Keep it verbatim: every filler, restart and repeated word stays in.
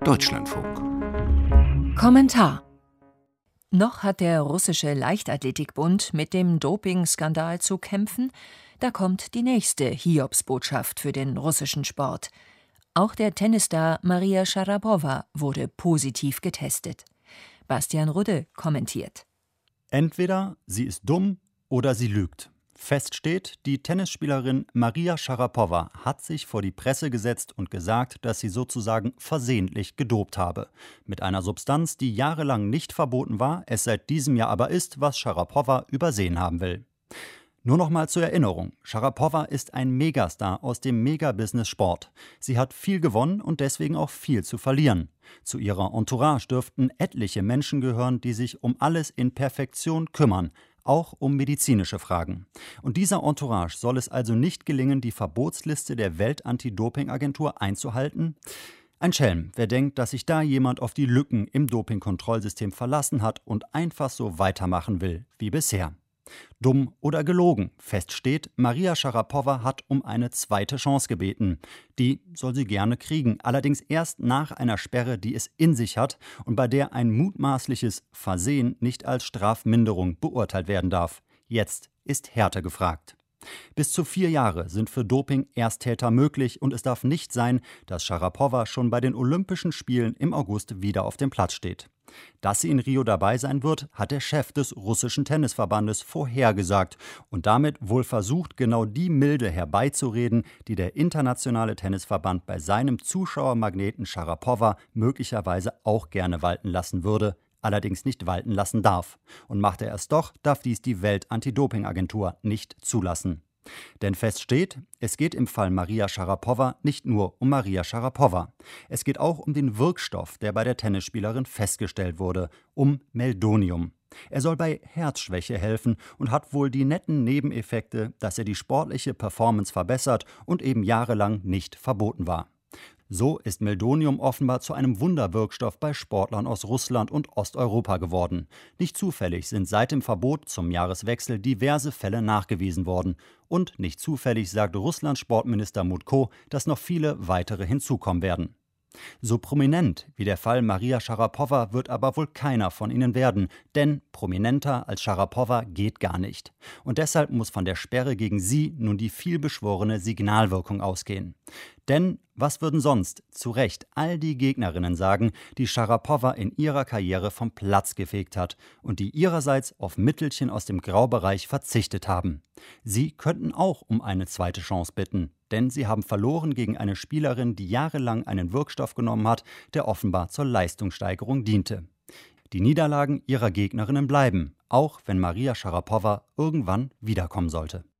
Deutschlandfunk. Kommentar: Noch hat der russische Leichtathletikbund mit dem Dopingskandal zu kämpfen, da kommt die nächste Hiobsbotschaft für den russischen Sport. Auch der Tennisstar Maria Scharapowa wurde positiv getestet. Bastian Rudde kommentiert. Entweder sie ist dumm oder sie lügt. Fest steht, die Tennisspielerin Maria Scharapowa hat sich vor die Presse gesetzt und gesagt, dass sie sozusagen versehentlich gedopt habe. Mit einer Substanz, die jahrelang nicht verboten war, es seit diesem Jahr aber ist, was Scharapowa übersehen haben will. Nur noch mal zur Erinnerung: Scharapowa ist ein Megastar aus dem Megabusiness-Sport. Sie hat viel gewonnen und deswegen auch viel zu verlieren. Zu ihrer Entourage dürften etliche Menschen gehören, die sich um alles in Perfektion kümmern, auch um medizinische Fragen. Und dieser Entourage soll es also nicht gelingen, die Verbotsliste der Welt-Anti-Doping-Agentur einzuhalten? Ein Schelm, wer denkt, dass sich da jemand auf die Lücken im Dopingkontrollsystem verlassen hat und einfach so weitermachen will wie bisher. Dumm oder gelogen? Fest steht, Maria Scharapowa hat um eine zweite Chance gebeten. Die soll sie gerne kriegen, allerdings erst nach einer Sperre, die es in sich hat und bei der ein mutmaßliches Versehen nicht als Strafminderung beurteilt werden darf. Jetzt ist Härte gefragt. Bis zu vier Jahre sind für Doping-Ersttäter möglich und es darf nicht sein, dass Scharapowa schon bei den Olympischen Spielen im August wieder auf dem Platz steht. Dass sie in Rio dabei sein wird, hat der Chef des russischen Tennisverbandes vorhergesagt und damit wohl versucht, genau die Milde herbeizureden, die der internationale Tennisverband bei seinem Zuschauermagneten Scharapowa möglicherweise auch gerne walten lassen würde, allerdings nicht walten lassen darf. Und macht er es doch, darf dies die Welt-Anti-Doping-Agentur nicht zulassen. Denn fest steht, es geht im Fall Maria Scharapowa nicht nur um Maria Scharapowa. Es geht auch um den Wirkstoff, der bei der Tennisspielerin festgestellt wurde, um Meldonium. Er soll bei Herzschwäche helfen und hat wohl die netten Nebeneffekte, dass er die sportliche Performance verbessert und eben jahrelang nicht verboten war. So ist Meldonium offenbar zu einem Wunderwirkstoff bei Sportlern aus Russland und Osteuropa geworden. Nicht zufällig sind seit dem Verbot zum Jahreswechsel diverse Fälle nachgewiesen worden. Und nicht zufällig sagt Russlands Sportminister Mutko, dass noch viele weitere hinzukommen werden. So prominent wie der Fall Maria Scharapowa wird aber wohl keiner von ihnen werden, denn prominenter als Scharapowa geht gar nicht. Und deshalb muss von der Sperre gegen sie nun die vielbeschworene Signalwirkung ausgehen. Denn was würden sonst, zu Recht, all die Gegnerinnen sagen, die Scharapowa in ihrer Karriere vom Platz gefegt hat und die ihrerseits auf Mittelchen aus dem Graubereich verzichtet haben? Sie könnten auch um eine zweite Chance bitten, denn sie haben verloren gegen eine Spielerin, die jahrelang einen Wirkstoff genommen hat, der offenbar zur Leistungssteigerung diente. Die Niederlagen ihrer Gegnerinnen bleiben, auch wenn Maria Scharapowa irgendwann wiederkommen sollte.